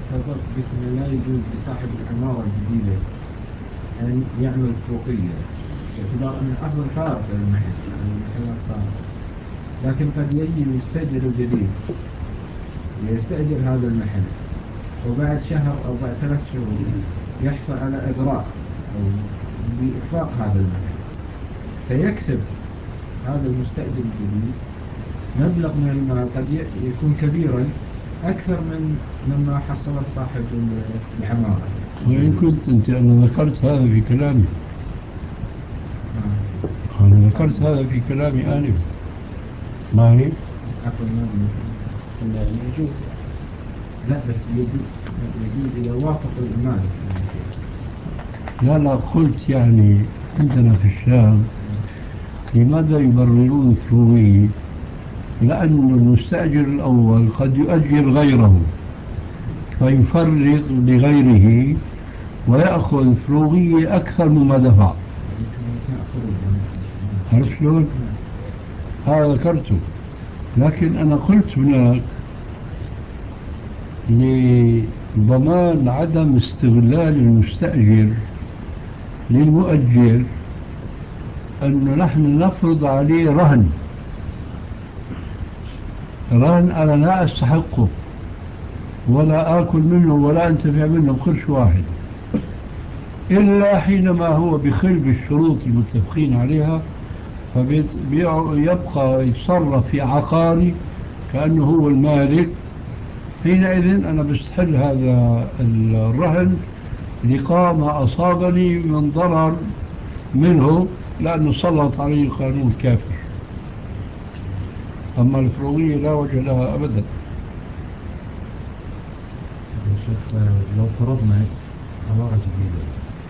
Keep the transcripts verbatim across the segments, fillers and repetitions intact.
تفضلت بك لا يجوز لصاحب العمارة الجديدة أن يعمل فوقية باعتبار أن الأرض صارت المحل، يعني المحلات صارت، لكن قد يجي المستأجر الجديد يستأجر هذا المحل وبعد شهر أو بعد ثلاث شهور يحصل على إغراء أو بإخفاق هذا المحل، فيكسب هذا المستأجر الجديد مبلغ من المال قد يكون كبيرا أكثر من مما حصلت صاحب العمارة. وإن كنت أنت أنا ذكرت هذا في كلامي آه. أنا ذكرت هذا في كلامي آنف ما هي؟ عفوا ما يجوز، لا بس يجوز يجوز إذا وافق المالك. لا لا قلت يعني عندنا في الشام لماذا يبررون الفروضية؟ لأن المستأجر الأول قد يؤجر غيره فيفرغ لغيره ويأخذ فروضية أكثر مما دفع. عرفت شلون؟ هذا ذكرته، لكن أنا قلت هناك لضمان عدم استغلال المستأجر للمؤجر أنه نحن نفرض عليه رهن رهن أنا لا أستحقه ولا آكل منه ولا أنتفع منه بقرش واحد إلا حينما هو بخل بالشروط المتفقين عليها، فيبقى يتصرف في عقاري كأنه هو المالك. حينئذ أنا بستحل هذا الرهن لقاء ما أصابني من ضرر منه لأنه سلط عليه القانون الكافر. أما الفروضية لا وجه لها أبدا. شيخ لو فرضنا عمارة جديدة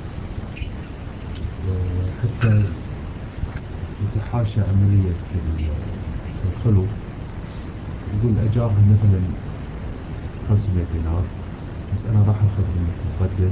حتى يتحاشى عملية الخلو، يقول أجارها مثلا خمسمائة دينار، بس أنا راح أخذ منك مقدم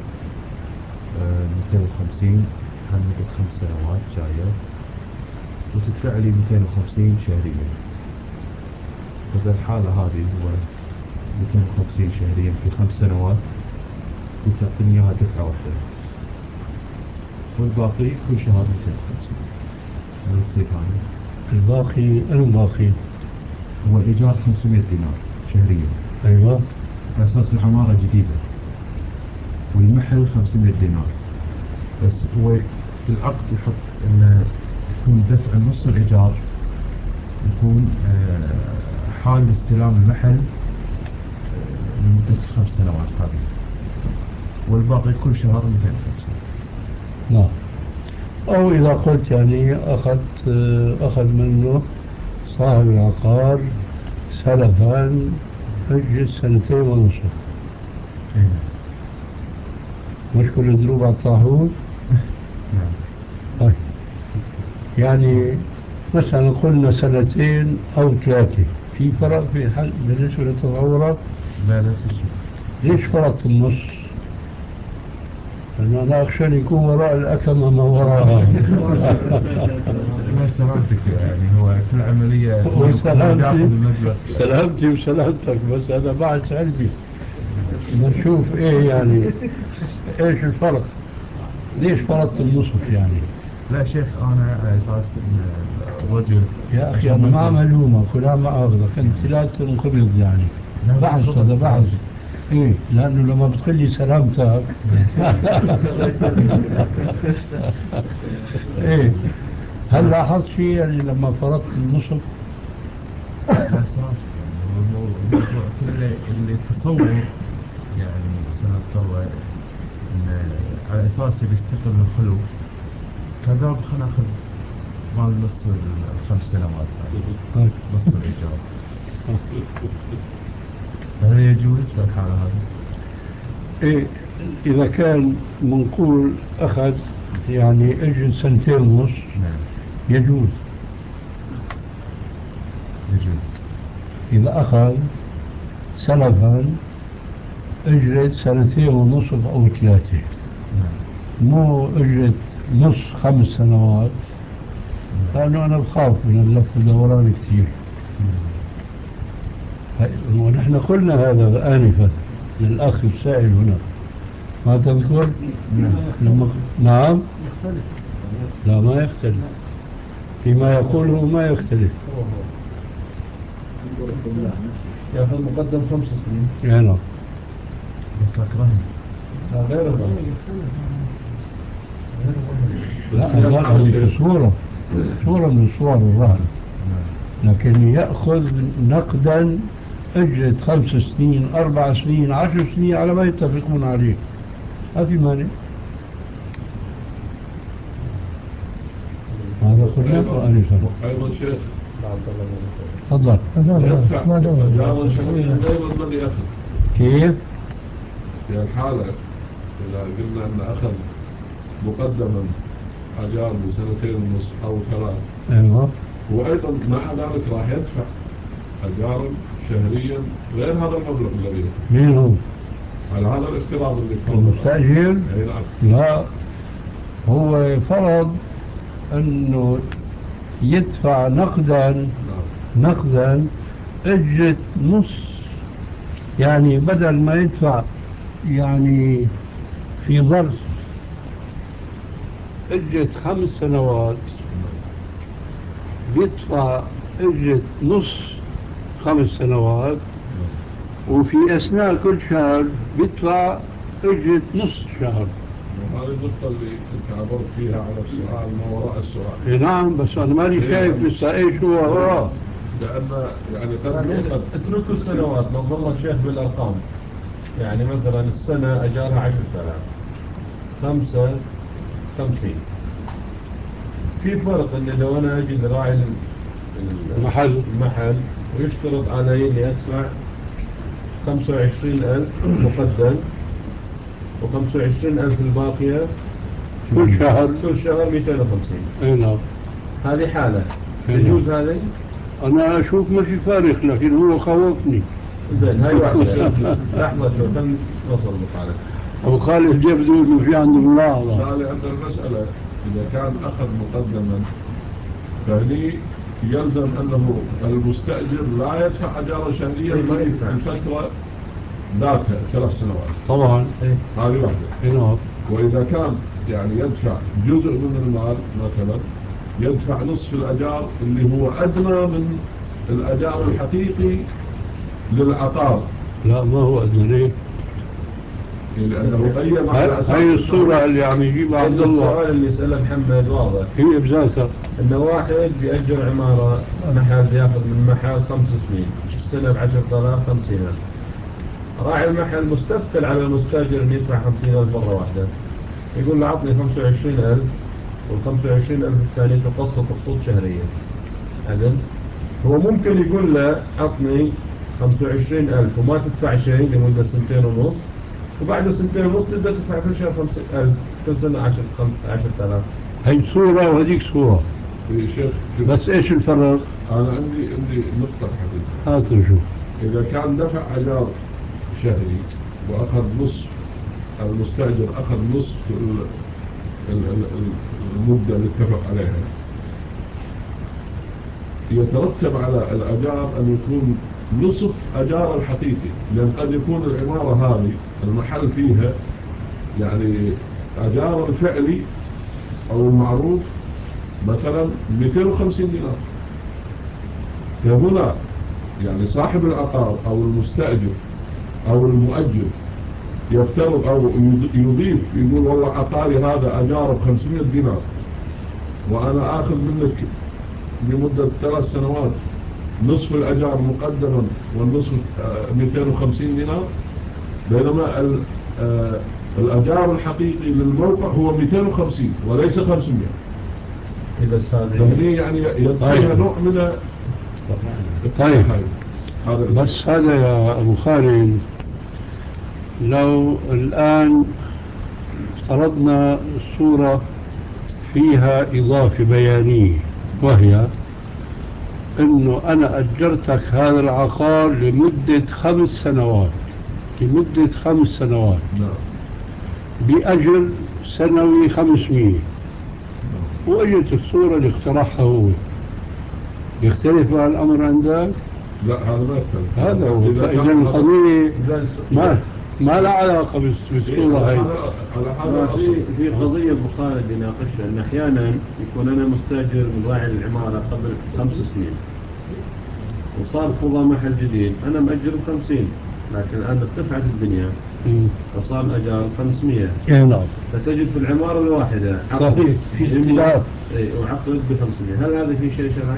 مئتين وخمسين عن مدة خمس سنوات جاية وتدفع لي مئتين وخمسين شهريا. ففي الحالة هذه هو مئتين وخمسين شهريا في خمس سنوات وتعطيني إياها دفعة واحدة والباقي كل شهر مئتين وخمسين. هل تصير هذه؟ الباقي الباقي هو الإيجار خمسمائة دينار شهريا. أيوة. على أساس العمارة جديدة والمحل خمسمائة دينار، بس هو في العقد يحط إنه يكون دفع نص الإيجار يكون حال استلام المحل لمدة خمس سنوات هذه والباقي كل شهر مئتين وخمسين. نعم. أو إذا قلت يعني أخذ أخذ منه صاحب العقار سلفا أجل سنتين ونصف. مش كل دروب على الطاحون. طيب يعني مثلا قلنا سنتين أو ثلاثة، في فرق في حل بالنسبة للتطورات؟ لا لا تشوف. ليش فرق النص؟ لأنه أنا أخشى أن يكون وراء الأكمة ما وراءها. ما سلامتك يعني هو في العملية سلامتي سلامتي وسلامتك، بس أنا بعد علمي نشوف إيه يعني إيش الفرق، ليش فرقت النصف يعني؟ لا شيخ أنا على أساس إن الرجل يا أخي أنا ما ملومة فلان ما أخذك أنت لا تنقبض يعني بحث هذا بحث. إيه لأنه لما بتقول لي سلامتك إيه هل لاحظت شيء يعني لما فرضت النصف؟ لا صار كل اللي تصور يعني سنة الله إن على أساس بيستقل الخلو كذا خلنا ناخذ مال نص الخمس سنوات نص الإيجار. هل يجوز في الحالة هذه؟ إيه إذا كان منقول أخذ يعني أجل سنتين ونص نعم يجوز. يجوز إذا أخذ سلفا أجرة سنتين ونصف أو ثلاثة. نعم. مو أجرة نص خمس سنوات، لأنه أنا بخاف من اللف والدوران كثير. ونحن قلنا هذا آنفا للأخ السائل هنا، ما تذكر؟ لما نعم يختلف. لا ما يختلف، فيما يقوله ما يختلف. ياخذ مقدم خمس سنين. يعني لا غير الظاهر. لا الرهن صورة صورة من صور الرهن، لكن يأخذ نقدا أجرة خمس سنين أربع سنين عشر سنين على ما يتفقون عليه، ما في مانع. هذا كله أنسان. أيضا شيخ تفضل. يدفع أجارا شهريا أيضا من يأخذ كيف؟ في الحالة إذا قلنا أن أخذ مقدما أجار بسنتين ونصف أو ثلاث، أيوه، وأيضا مع ذلك راح يدفع أجارا شهريا غير هذا المبلغ الذي مين هو؟ على هذا الافتراض اللي فرض المستأجر؟ أي نعم. لا، هو فرض أنه يدفع نقدا نعم. نقدا أجرة نص، يعني بدل ما يدفع يعني في ظرف أجرة خمس سنوات بيدفع أجرة نص خمس سنوات، وفي أثناء كل شهر بيدفع أجرة نص شهر. وهذه النقطة اللي كنت عبرت فيها على السؤال ما وراء السؤال. إيه نعم، بس أنا ماني شايف لسه إيش هو وراه. لأن يعني قد يعني يؤخذ اتركوا السنوات، نظر الشيخ بالأرقام. يعني مثلا السنة أجارها عشر آلاف، خمسة خمسين. في فرق إن لو أنا أجي لراعي المحل المحل ويشترط علي إني أدفع خمسة وعشرين ألف مقدم وخمسة وعشرين ألف الباقية كل شهر كل شهر مئتين وخمسين. أي نعم، هذه حالة نعم. يجوز هذه؟ أنا أشوف ما في فارق، لكن هو خوفني. زين هاي واحدة. لحظة شو خلينا نوصل لك. أبو خالد جاب ذول وفي عنده ملاحظة. لا، لأن المسألة إذا كان أخذ مقدما فهني يلزم أنه المستأجر لا يدفع أجارا شهريا في الفترة ذاتها ثلاث سنوات طبعا. هذه واحدة. نعم. وإذا كان يعني يدفع جزء من المال مثلا يدفع نصف الأجار اللي هو أدنى من الأجار الحقيقي للعقار. لا ما هو أدنى، ليه؟ لأنه قيم على أساس هاي الصورة اللي عم يجيبها عبد الله السؤال اللي يسأله محمد واضح، هي بذاتها. إنه واحد بيأجر عمارة محل بياخذ من محل خمس سنين، السنة بعشرة آلاف خمسين ألف. راعي المحل مستثقل على المستاجر إنه يدفع خمسين ألف مرة واحدة، يقول له عطني خمسة وعشرين ألف والخمسة وعشرين ألف الثاني تقسط خطوط شهرية. أذن هو ممكن يقول له عطني خمسة وعشرين ألف وما تدفع شيء لمدة سنتين ونص، وبعد سنتين ونص تبدأ تدفع كل شهر خمسين ألف، كل سنة عشرة عشرة آلاف. هي صورة وهذيك صورة، يا شيخ بس إيش الفرق؟ أنا عندي عندي نقطة حقيقة. هات نشوف. إذا كان دفع أجار شهري وأخذ نصف، المستأجر أخذ نصف ال- ال- ال- المدة اللي اتفق عليها، يترتب على الأجار أن يكون نصف أجار الحقيقي، لأن قد يكون العمارة هذه المحل فيها يعني أجار الفعلي أو المعروف مثلا مئتين وخمسين دينار. فهنا يعني صاحب العقار أو المستأجر أو المؤجر يفترض أو يضيف، يقول والله عقاري هذا أجاره بخمسمائة دينار وأنا آخذ منك لمدة ثلاث سنوات نصف الأجار مقدما والنصف مئتين وخمسين دينار، بينما الأجار الحقيقي للموقع هو مئتين وخمسين وليس خمسمائة. إذا فهني يعني يطلع نوع من طيب. هذا بس هذا يا أبو خالد، لو الآن افترضنا الصورة فيها إضافة بيانية، وهي أنه أنا أجرتك هذا العقار لمدة خمس سنوات لمدة خمس سنوات نعم. بأجر سنوي خمسمية، وأجت الصورة اللي اقترحها هو، يختلف الأمر عندك؟ لا هذا ما يختلف. هذا هو. إذا فإذا كان القضية ما ما له علاقة بالصورة هاي. على في في قضية أبو خالد يناقشها أن أحيانا يكون أنا مستأجر من راعي العمارة قبل خمس سنين وصار فضى محل جديد، أنا مأجر بخمسين لكن الآن ارتفعت الدنيا فصار الأجار خمسمية. إيه نعم. فتجد في العمارة الواحدة صحيح في اختلاف. إيه وعقد بخمسمية، هل هذا في شيء شرعي؟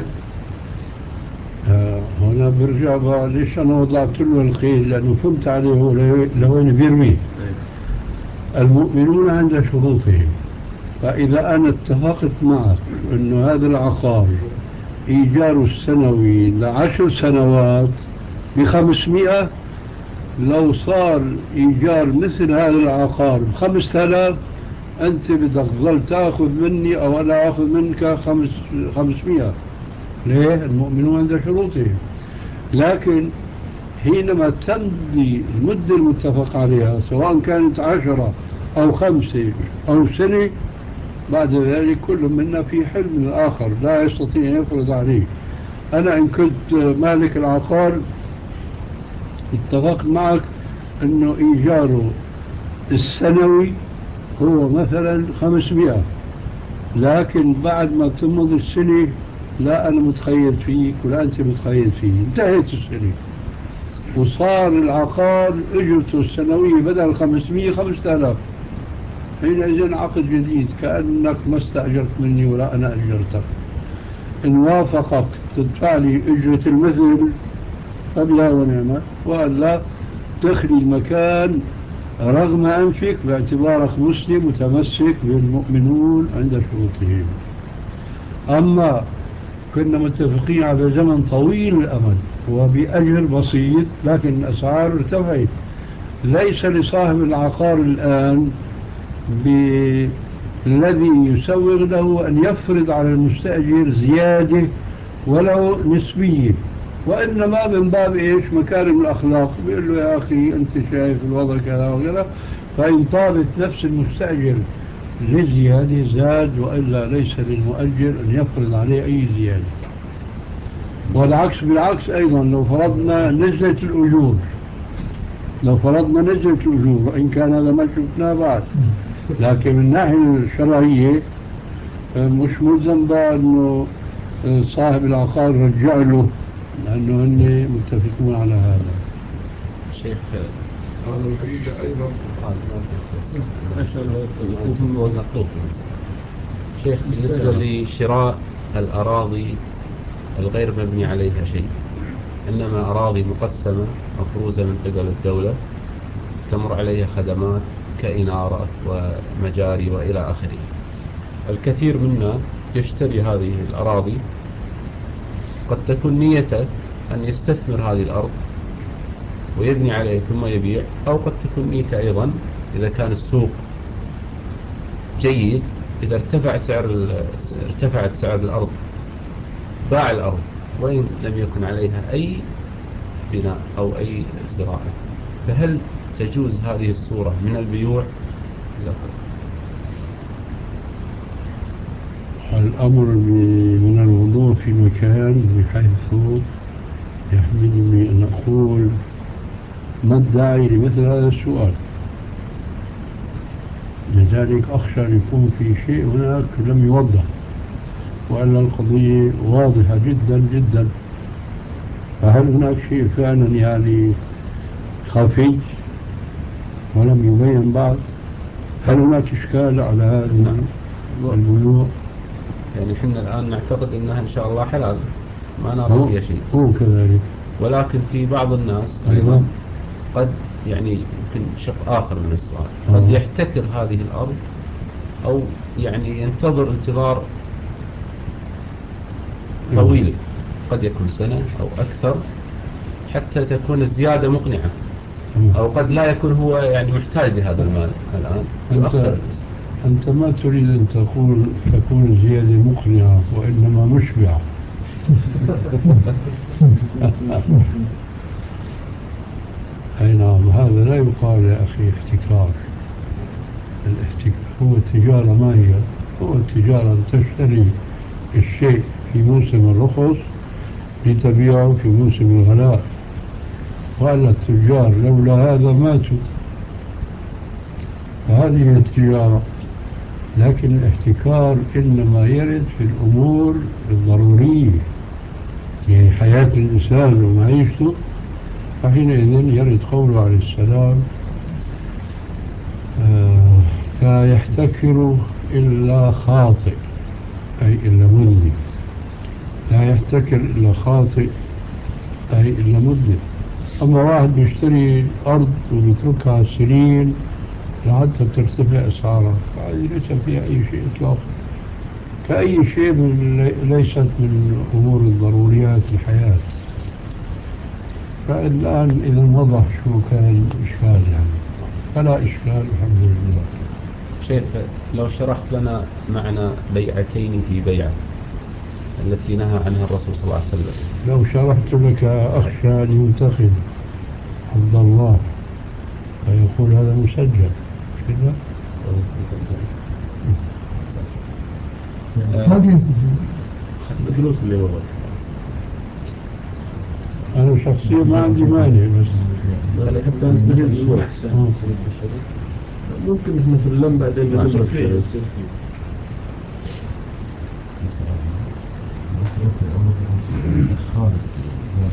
آه هنا برجع بقى ليش أنا وضعت له القيد لأنه فهمت عليه هو لوين بيرميه. إيه. المؤمنون عند شروطهم، فإذا أنا اتفقت معك أنه هذا العقار إيجاره السنوي لعشر سنوات بخمسمائة، لو صار إيجار مثل هذا العقار بخمسة آلاف أنت بدك تظل تأخذ مني أو أنا أخذ منك خمس خمسمائة. ليه؟ المؤمنون عند شروطهم. لكن حينما تمضي المدة المتفق عليها سواء كانت عشرة أو خمسة أو سنة، بعد ذلك كل منا في حل من الآخر لا يستطيع أن يفرض عليه. أنا إن كنت مالك العقار اتفقت معك أنه إيجاره السنوي هو مثلا خمسمائة، لكن بعد ما تمضي السنة لا أنا متخيل فيك ولا أنت متخيل فيه، انتهت السنة وصار العقار اجرته السنوية بدل خمسمائة خمسة آلاف، حينئذ عقد جديد كأنك ما استأجرت مني ولا أنا أجرتك. إن وافقك تدفع لي أجرة المثل فبلا ونعمة، وألا تخلي المكان رغم أنفك باعتبارك مسلم متمسك بالمؤمنون عند شروطهم. أما كنا متفقين على زمن طويل الأمد وبأجر بسيط لكن الأسعار ارتفعت، ليس لصاحب العقار الآن بالذي يسوغ له أن يفرض على المستأجر زيادة ولو نسبية، وإنما من باب إيش مكارم الأخلاق، بيقول له يا أخي أنت شايف الوضع كذا وكذا، فإن طابت نفس المستأجر لزيادة زاد، وإلا ليس للمؤجر أن يفرض عليه أي زيادة. والعكس بالعكس أيضا، لو فرضنا نزلت الأجور لو فرضنا نزلت الأجور وإن كان هذا ما شفناه بعد، لكن من الناحية الشرعية مش ملزم بقى أنه صاحب العقار رجع له، لأنه هن متفقون على هذا. شيخ هذا الحقيقة أيضا شيخ بالنسبة لشراء الأراضي الغير مبني عليها شيء، إنما أراضي مقسمة مفروزة من قبل الدولة تمر عليها خدمات كإنارة ومجاري وإلى آخره، الكثير منا يشتري هذه الأراضي، قد تكون نيته أن يستثمر هذه الأرض ويبني عليها ثم يبيع، أو قد تكون نيته أيضا إذا كان السوق جيد، إذا ارتفع سعر ارتفعت سعر الأرض باع الأرض وإن لم يكن عليها أي بناء أو أي زراعة. فهل تجوز هذه الصورة من البيوع؟ الأمر من الوضوء في مكان بحيث يحملني أن أقول ما الداعي لمثل هذا السؤال، لذلك أخشى أن يكون في شيء هناك لم يوضح، وأن القضية واضحة جدا جدا. فهل هناك شيء فعلا يعني خفي ولم يبين بعد؟ هل هناك إشكال على هذا البيوع؟ يعني احنا الآن نعتقد أنها إن شاء الله حلال، ما نرى فيها شيء، هو كذلك. ولكن في بعض الناس أيضا قد يعني يمكن شق آخر من السؤال، قد يحتكر هذه الأرض أو يعني ينتظر انتظار طويل، قد يكون سنة أو أكثر حتى تكون الزيادة مقنعة، أو قد لا يكون هو يعني محتاج لهذا المال الآن. أنت, أنت ما تريد أن تقول تكون الزيادة مقنعة وإنما مشبعة. أي نعم، هذا لا يقال يا أخي احتكار. الاحتكار هو التجارة، ما هي؟ هو التجارة أن تشتري الشيء في موسم الرخص لتبيعه في موسم الغلاء، وأن التجار لولا هذا ماتوا. هذه التجارة. لكن الاحتكار إنما يرد في الأمور الضرورية يعني حياة الإنسان ومعيشته، فحينئذ يرد قوله عليه السلام آه لا يحتكر إلا خاطئ، أي إلا مذنب. لا يحتكر إلا خاطئ أي إلا مذنب. أما واحد بيشتري أرض وبيتركها سنين لحتى ترتفع أسعارها، فهذه ليس فيها أي شيء إطلاقا، كأي شيء من ليست من أمور الضروريات الحياة. فالآن إذا وضح شو كان الإشكال يعني، فلا إشكال الحمد لله. شيخ لو شرحت لنا معنى بيعتين في بيعة التي نهى عنها الرسول صلى الله عليه وسلم. لو شرحت لك أخشى أن ينتخب عبد الله فيقول هذا مسجل كذا. الفلوس اللي وضع أنا شخصيا ما عندي مانع، بس حتى نستفيد شوي. ممكن احنا في اللم بعدين بنمر فيه. خالص